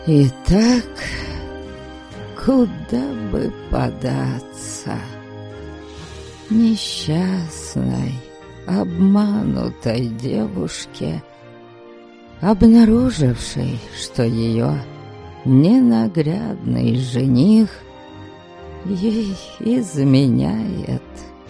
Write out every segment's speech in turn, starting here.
Итак, куда бы податься? Несчастной, обманутой девушке, обнаружившей, что ее ненаглядный жених ей изменяет.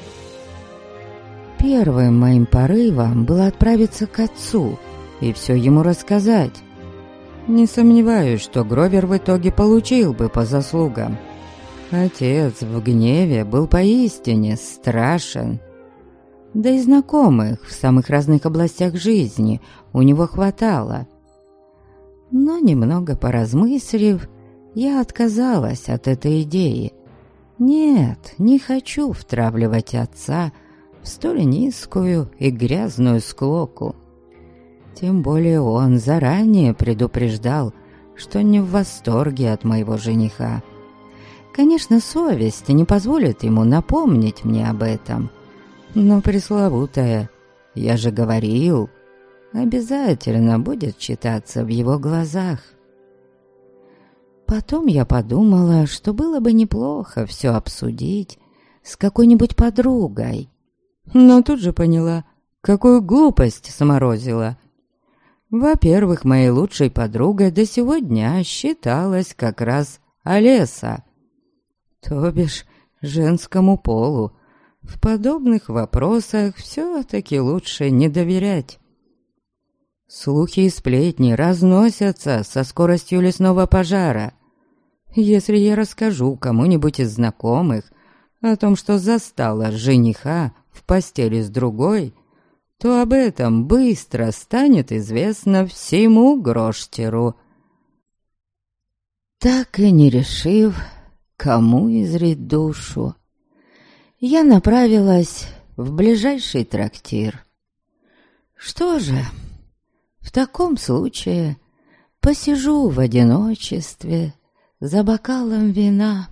Первым моим порывом было отправиться к отцу и все ему рассказать. Не сомневаюсь, что Гровер в итоге получил бы по заслугам. Отец в гневе был поистине страшен. Да и знакомых в самых разных областях жизни у него хватало. Но немного поразмыслив, я отказалась от этой идеи. Нет, не хочу втравливать отца в столь низкую и грязную склоку. Тем более он заранее предупреждал, что не в восторге от моего жениха. Конечно, совесть не позволит ему напомнить мне об этом. Но пресловутая «я же говорил» обязательно будет читаться в его глазах. Потом я подумала, что было бы неплохо все обсудить с какой-нибудь подругой. Но тут же поняла, какую глупость сморозила. Во-первых, моей лучшей подругой до сего дня считалась как раз Олеса. То бишь, женскому полу. В подобных вопросах все-таки лучше не доверять. Слухи и сплетни разносятся со скоростью лесного пожара. Если я расскажу кому-нибудь из знакомых о том, что застала жениха в постели с другой, то об этом быстро станет известно всему Гроштеру. Так и не решив, кому изрить душу, я направилась в ближайший трактир. Что же, в таком случае посижу в одиночестве за бокалом вина.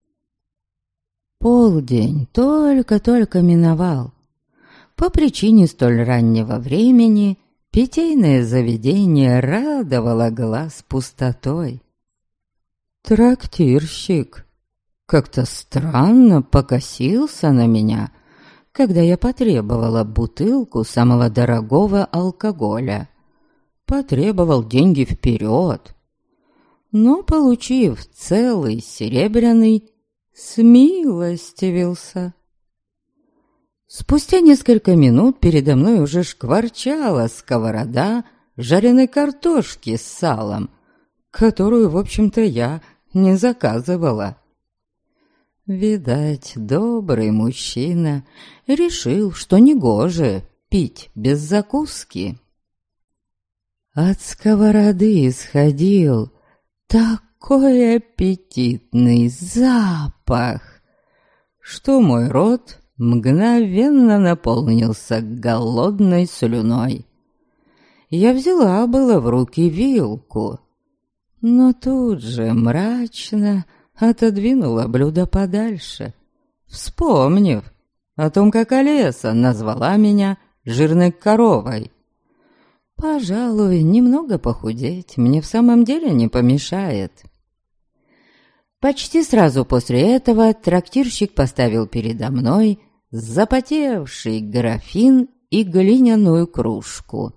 Полдень только-только миновал. По причине столь раннего времени питейное заведение радовало глаз пустотой. Трактирщик как-то странно покосился на меня, когда я потребовала бутылку самого дорогого алкоголя. Потребовал деньги вперед, но, получив целый серебряный, смилостивился. Спустя несколько минут передо мной уже шкварчала сковорода жареной картошки с салом, которую, в общем-то, я не заказывала. Видать, добрый мужчина решил, что негоже пить без закуски. От сковороды исходил такой аппетитный запах, что мой рот мгновенно наполнился голодной слюной. Я взяла было в руки вилку, но тут же мрачно отодвинула блюдо подальше, вспомнив о том, как Олеса назвала меня жирной коровой. Пожалуй, немного похудеть мне в самом деле не помешает. Почти сразу после этого трактирщик поставил передо мной запотевший графин и глиняную кружку.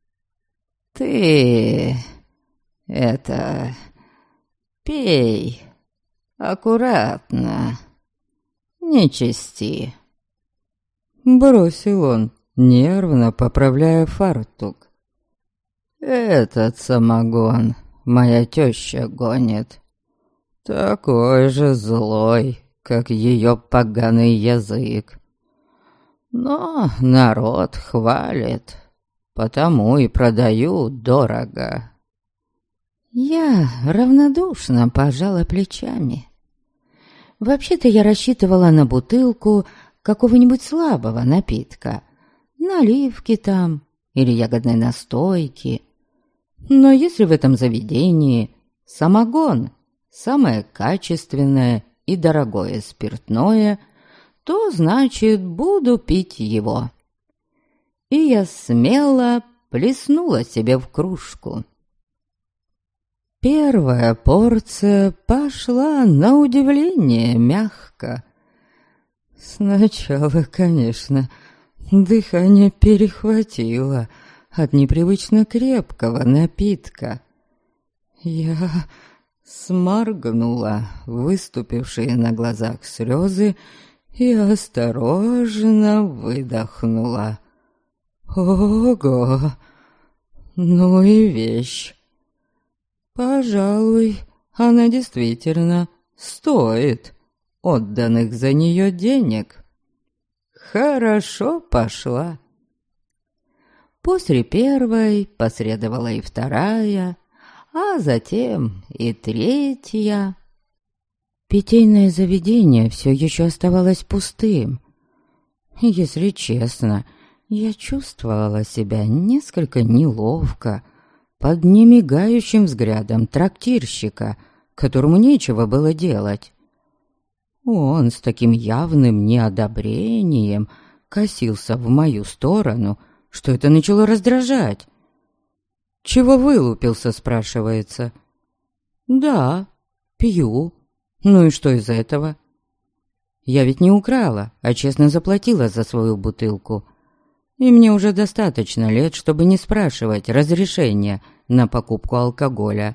«Ты пей аккуратно, не чисти», — бросил он, нервно поправляя фартук. «Этот самогон моя теща гонит, такой же злой, как ее поганый язык. Но народ хвалит, потому и продаю дорого». Я равнодушно пожала плечами. Вообще-то я рассчитывала на бутылку какого-нибудь слабого напитка, наливки там или ягодной настойки. Но если в этом заведении самогон — самое качественное и дорогое спиртное, то, значит, буду пить его. И я смело плеснула себе в кружку. Первая порция пошла на удивление мягко. Сначала, конечно, дыхание перехватило от непривычно крепкого напитка. Я сморгнула выступившие на глазах слезы и осторожно выдохнула. Ого! Ну и вещь! Пожалуй, она действительно стоит отданных за нее денег. Хорошо пошла. После первой последовала и вторая, а затем и третья. Питейное заведение все еще оставалось пустым. Если честно, я чувствовала себя несколько неловко под немигающим взглядом трактирщика, которому нечего было делать. Он с таким явным неодобрением косился в мою сторону, что это начало раздражать. «Чего вылупился?» — спрашивается. «Да, пью. Ну и что из этого? Я ведь не украла, а честно заплатила за свою бутылку. И мне уже достаточно лет, чтобы не спрашивать разрешения на покупку алкоголя».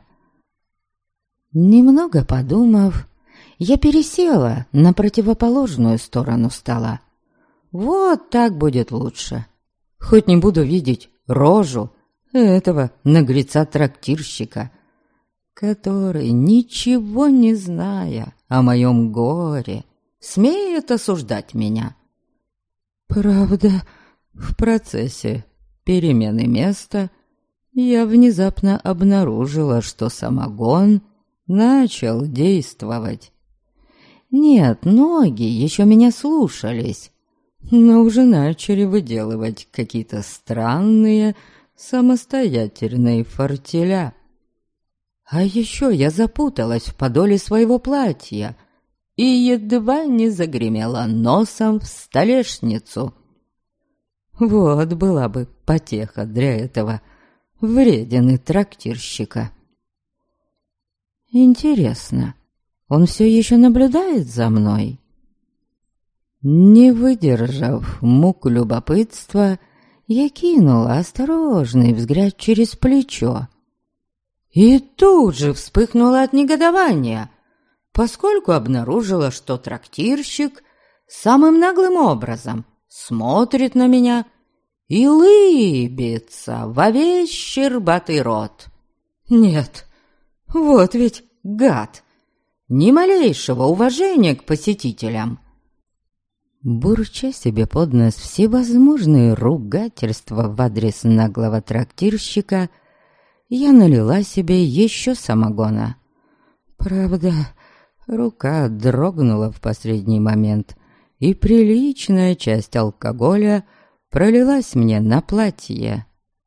Немного подумав, я пересела на противоположную сторону стола. Вот так будет лучше. Хоть не буду видеть рожу этого наглеца-трактирщика, который, ничего не зная о моем горе, смеет осуждать меня. Правда, в процессе перемены места я внезапно обнаружила, что самогон начал действовать. Нет, ноги еще меня слушались, но уже начали выделывать какие-то странные самостоятельные фортеля. А еще я запуталась в подоле своего платья и едва не загремела носом в столешницу. Вот была бы потеха для этого вредины трактирщика. Интересно, он все еще наблюдает за мной? Не выдержав мук любопытства, я кинула осторожный взгляд через плечо. И тут же вспыхнула от негодования, поскольку обнаружила, что трактирщик самым наглым образом смотрит на меня и лыбится во весь щербатый рот. Нет, вот ведь гад! Ни малейшего уважения к посетителям. Бурча себе под нос всевозможные ругательства в адрес наглого трактирщика, я налила себе еще самогона. Правда, рука дрогнула в последний момент, и приличная часть алкоголя пролилась мне на платье.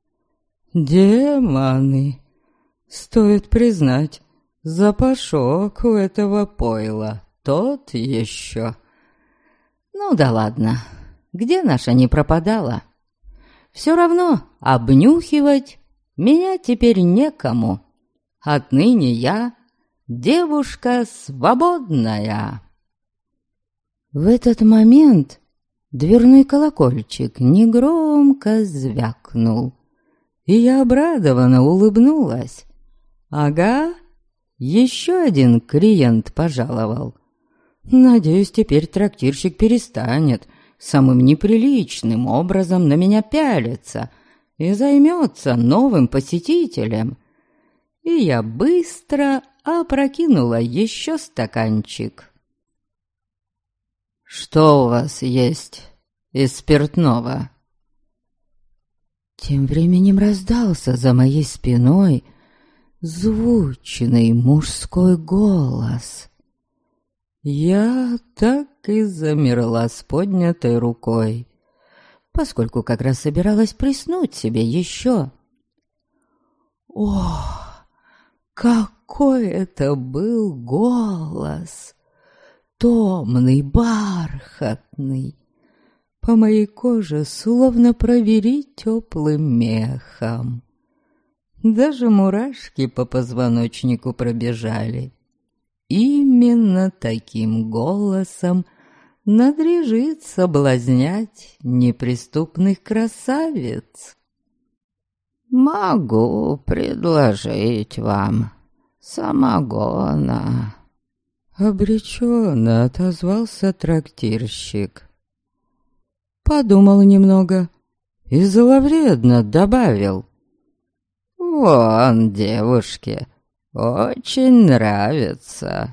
Демоны! Стоит признать, запашок у этого пойла тот еще. Ну да ладно, где наша не пропадала? Все равно обнюхивать меня теперь некому. Отныне я девушка свободная. В этот момент дверной колокольчик негромко звякнул, и я обрадованно улыбнулась. Ага, еще один клиент пожаловал. Надеюсь, теперь трактирщик перестанет самым неприличным образом на меня пялиться и займется новым посетителем. И я быстро опрокинула еще стаканчик. «Что у вас есть из спиртного?» Тем временем раздался за моей спиной звучный мужской голос. Я так и замерла с поднятой рукой, поскольку как раз собиралась приснуть себе еще. Ох, какой это был голос! Томный, бархатный. По моей коже словно провели теплым мехом. Даже мурашки по позвоночнику пробежали. Именно таким голосом надлежит соблазнять неприступных красавиц. «Могу предложить вам самогона», — обреченно отозвался трактирщик. Подумал немного и зловредно добавил: «Вон девушке очень нравится».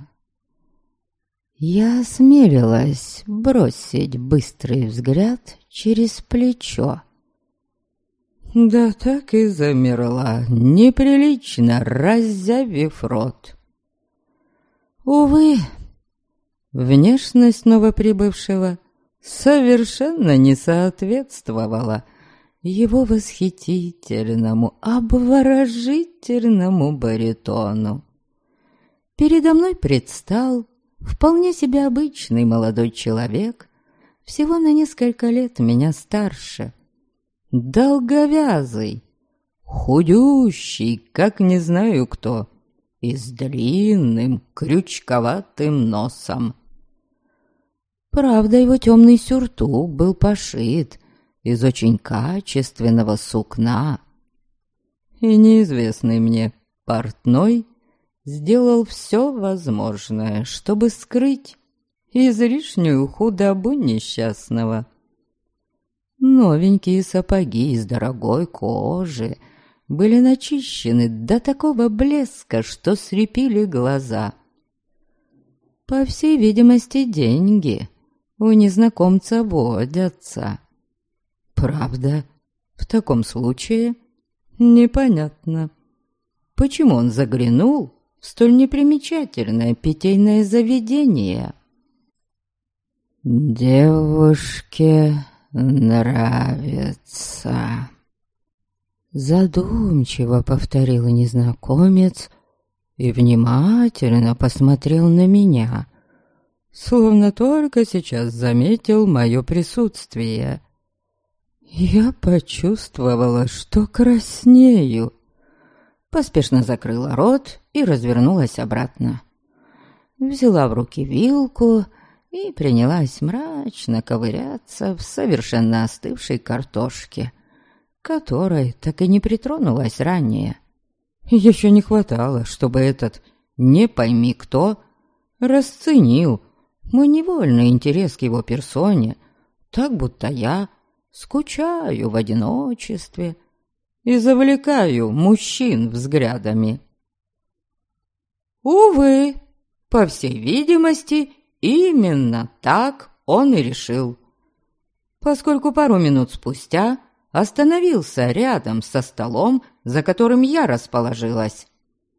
Я осмелилась бросить быстрый взгляд через плечо. Да так и замерла, неприлично раззявив рот. Увы, внешность новоприбывшего совершенно не соответствовала его восхитительному, обворожительному баритону. Передо мной предстал вполне себе обычный молодой человек, всего на несколько лет меня старше, долговязый, худющий, как не знаю кто, и с длинным крючковатым носом. Правда, его темный сюртук был пошит из очень качественного сукна, и неизвестный мне портной сделал все возможное, чтобы скрыть излишнюю худобу несчастного. Новенькие сапоги из дорогой кожи были начищены до такого блеска, что слепили глаза. По всей видимости, деньги у незнакомца водятся. Правда, в таком случае непонятно, почему он заглянул в столь непримечательное питейное заведение. «Девушке нравится», — задумчиво повторил незнакомец и внимательно посмотрел на меня, словно только сейчас заметил мое присутствие. Я почувствовала, что краснею. Поспешно закрыла рот и развернулась обратно. Взяла в руки вилку и принялась мрачно ковыряться в совершенно остывшей картошке, которой так и не притронулась ранее. Еще не хватало, чтобы этот «не пойми кто» расценил мой невольный интерес к его персоне, так будто я скучаю в одиночестве и завлекаю мужчин взглядами. Увы, по всей видимости, именно так он и решил, поскольку пару минут спустя остановился рядом со столом, за которым я расположилась.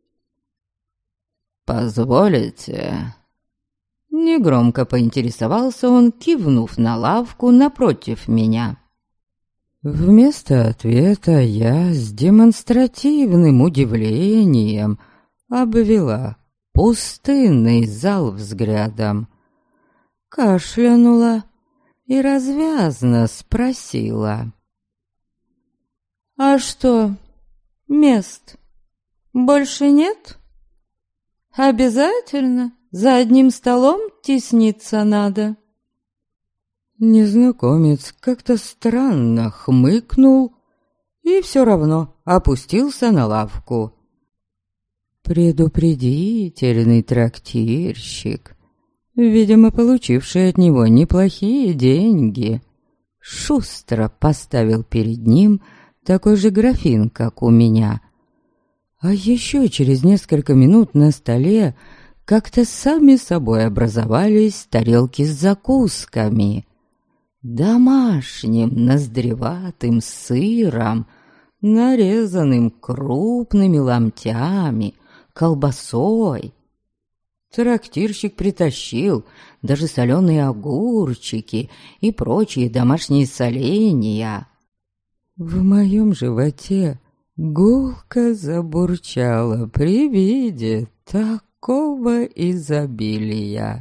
«Позволите?» Негромко поинтересовался он, кивнув на лавку напротив меня. Вместо ответа я с демонстративным удивлением обвела пустынный зал взглядом, кашлянула и развязно спросила: «А что, мест больше нет? Обязательно за одним столом тесниться надо?» Незнакомец как-то странно хмыкнул и все равно опустился на лавку. Предупредительный трактирщик, видимо, получивший от него неплохие деньги, шустро поставил перед ним такой же графин, как у меня. А еще через несколько минут на столе как-то сами собой образовались тарелки с закусками. Домашним ноздреватым сыром, нарезанным крупными ломтями, колбасой. Трактирщик притащил даже соленые огурчики и прочие домашние соленья. В моем животе гулко забурчало при виде такого изобилия.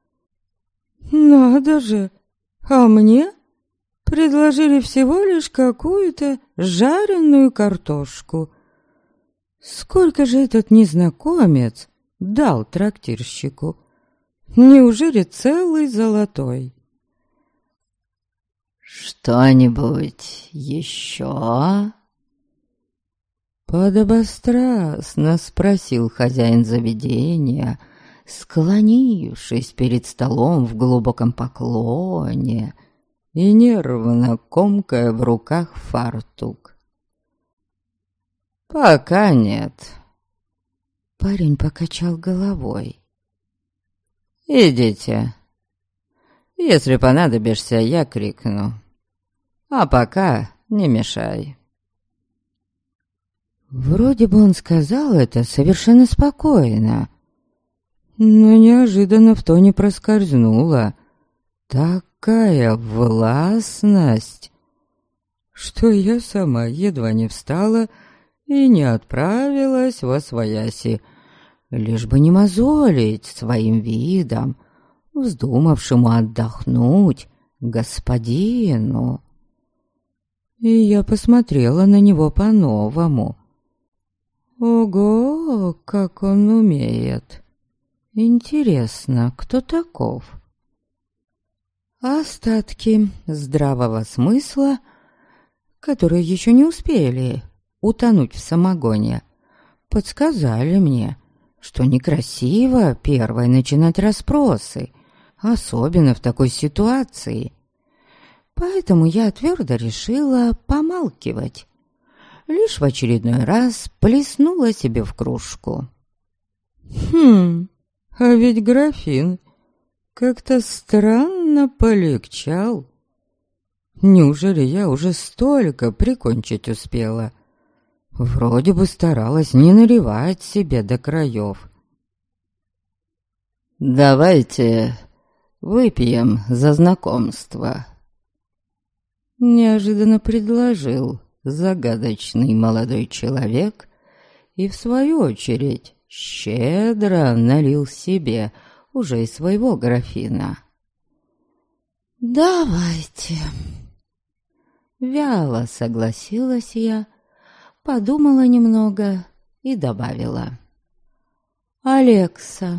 «Надо же! А мне предложили всего лишь какую-то жареную картошку. Сколько же этот незнакомец дал трактирщику? Неужели целый золотой? «Что-нибудь еще?» Подобострастно спросил хозяин заведения, склонившись перед столом в глубоком поклоне и нервно комкая в руках фартук. «Пока нет». Парень покачал головой. «Идите. Если понадобишься, я крикну. А пока не мешай». Вроде бы он сказал это совершенно спокойно, но неожиданно в тоне проскользнула такая властность, что я сама едва не встала и не отправилась восвояси, лишь бы не мозолить своим видом вздумавшему отдохнуть господину. И я посмотрела на него по-новому. Ого, как он умеет! Интересно, кто таков? Остатки здравого смысла, которые еще не успели утонуть в самогоне, подсказали мне, что некрасиво первой начинать расспросы, особенно в такой ситуации. Поэтому я твердо решила помалкивать. Лишь в очередной раз плеснула себе в кружку. А ведь графин как-то странно полегчал. Неужели я уже столько прикончить успела? Вроде бы старалась не наливать себе до краев. «Давайте выпьем за знакомство», — неожиданно предложил загадочный молодой человек и, в свою очередь, щедро налил себе уже из своего графина. «Давайте». Вяло согласилась я, подумала немного и добавила: «Алекса».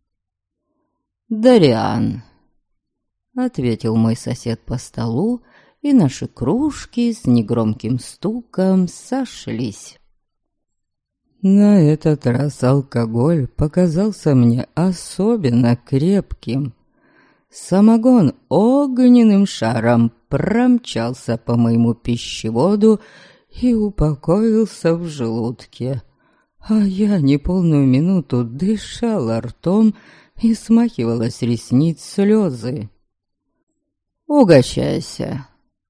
«Дариан», — ответил мой сосед по столу, и наши кружки с негромким стуком сошлись. На этот раз алкоголь показался мне особенно крепким. Самогон огненным шаром промчался по моему пищеводу и упокоился в желудке. А я неполную минуту дышала ртом и смахивала с ресниц слезы. «Угощайся».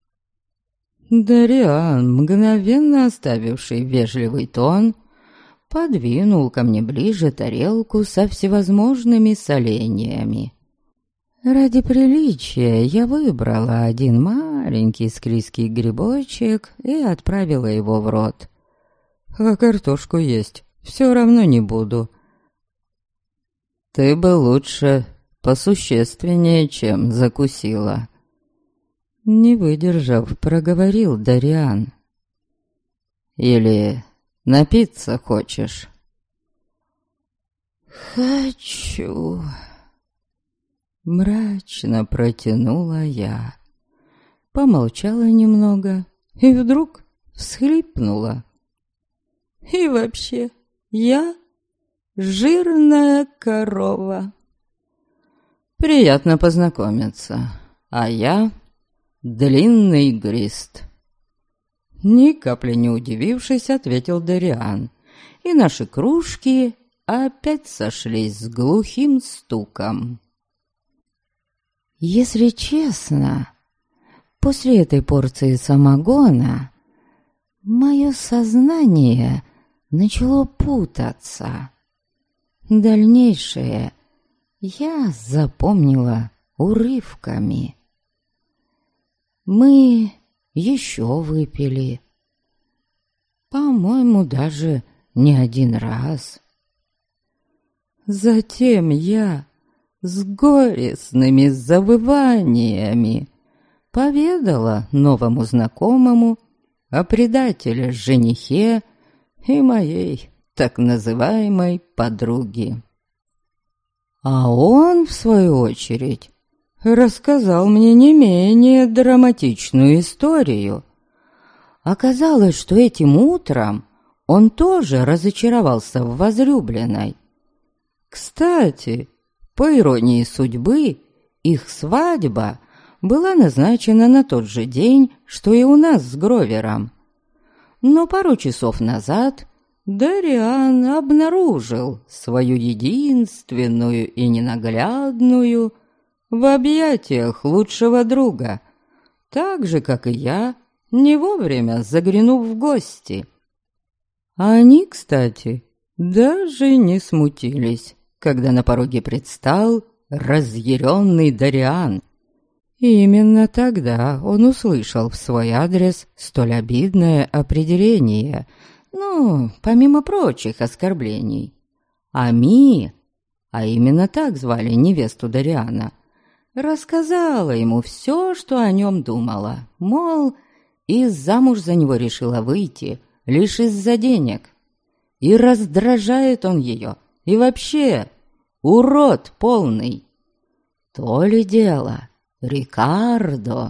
Дариан, мгновенно оставивший вежливый тон, подвинул ко мне ближе тарелку со всевозможными соленьями. Ради приличия я выбрала один маленький склизкий грибочек и отправила его в рот. А картошку есть все равно не буду. «Ты бы лучше посущественнее, чем закусила», — не выдержав, проговорил Дариан. «Или напиться хочешь?» «Хочу», — мрачно протянула я. Помолчала немного и вдруг всхлипнула. «И вообще, я жирная корова». «Приятно познакомиться, а я длинный грист». Ни капли не удивившись, ответил Дариан, и наши кружки опять сошлись с глухим стуком. Если честно, после этой порции самогона мое сознание начало путаться. Дальнейшее я запомнила урывками. Мы еще выпили. По-моему, даже не один раз. Затем я с горестными завываниями поведала новому знакомому о предателе-женихе и моей так называемой подруги. А он, в свою очередь, рассказал мне не менее драматичную историю. Оказалось, что этим утром он тоже разочаровался в возлюбленной. Кстати, по иронии судьбы, их свадьба была назначена на тот же день, что и у нас с Гровером. Но пару часов назад Дориан обнаружил свою единственную и ненаглядную в объятиях лучшего друга, так же, как и я, не вовремя заглянув в гости. Они, кстати, даже не смутились, когда на пороге предстал разъяренный Дориан. Именно тогда он услышал в свой адрес столь обидное определение, помимо прочих оскорблений. Ами, а именно так звали невесту Дориана, рассказала ему все, что о нем думала, мол, и замуж за него решила выйти лишь из-за денег. И раздражает он ее, и вообще урод полный. То ли дело Рикардо.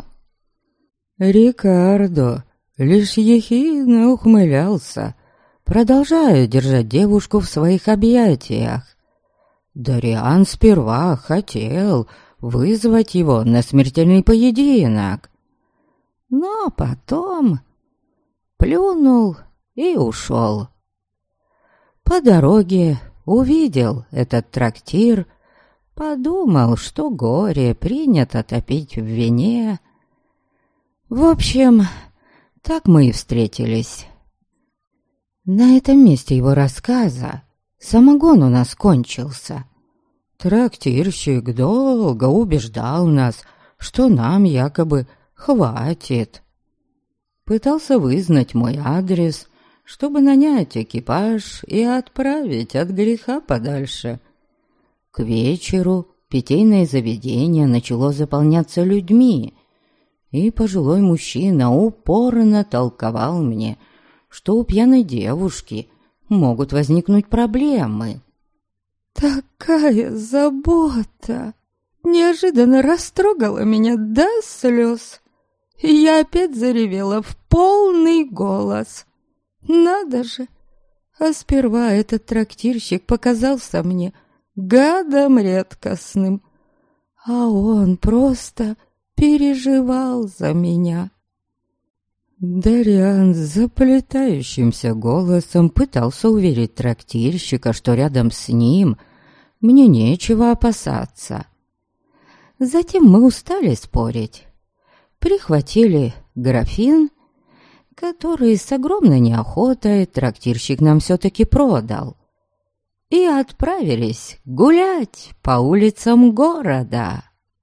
Рикардо лишь ехидно ухмылялся, продолжая держать девушку в своих объятиях. Дориан сперва хотел вызвать его на смертельный поединок, но потом плюнул и ушел. По дороге увидел этот трактир, подумал, что горе принято топить в вине. В общем, так мы и встретились. На этом месте его рассказа самогон у нас кончился. Трактирщик долго убеждал нас, что нам якобы хватит. Пытался вызнать мой адрес, чтобы нанять экипаж и отправить от греха подальше. К вечеру питейное заведение начало заполняться людьми, и пожилой мужчина упорно толковал мне, что у пьяной девушки могут возникнуть проблемы. Такая забота неожиданно растрогала меня до слез, и я опять заревела в полный голос. Надо же! А сперва этот трактирщик показался мне гадом редкостным, а он просто переживал за меня. Дориан с заплетающимся голосом пытался уверить трактирщика, что рядом с ним мне нечего опасаться. Затем мы устали спорить, прихватили графин, который с огромной неохотой трактирщик нам все-таки продал, и отправились гулять по улицам города.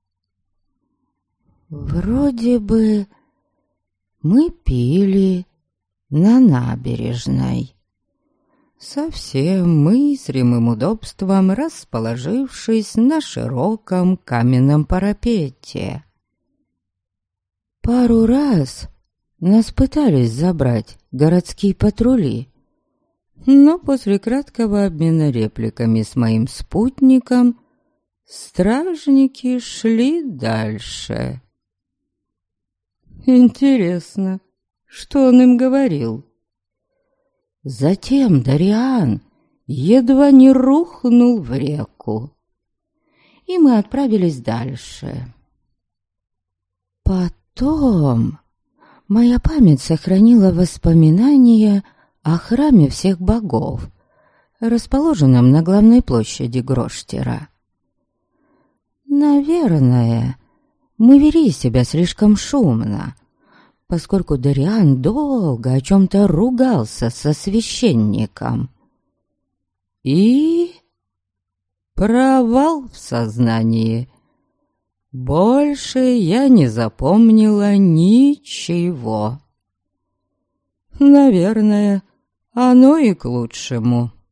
Вроде бы мы пили на набережной, со всем мыслимым удобством расположившись на широком каменном парапете. Пару раз нас пытались забрать городские патрули, но после краткого обмена репликами с моим спутником стражники шли дальше. Интересно, что он им говорил? Затем Дориан едва не рухнул в реку, и мы отправились дальше. Потом моя память сохранила воспоминания о храме всех богов, расположенном на главной площади Гроштера. Наверное, мы вели себя слишком шумно, поскольку Дориан долго о чем-то ругался со священником. И провал в сознании. Больше я не запомнила ничего. Наверное, оно и к лучшему.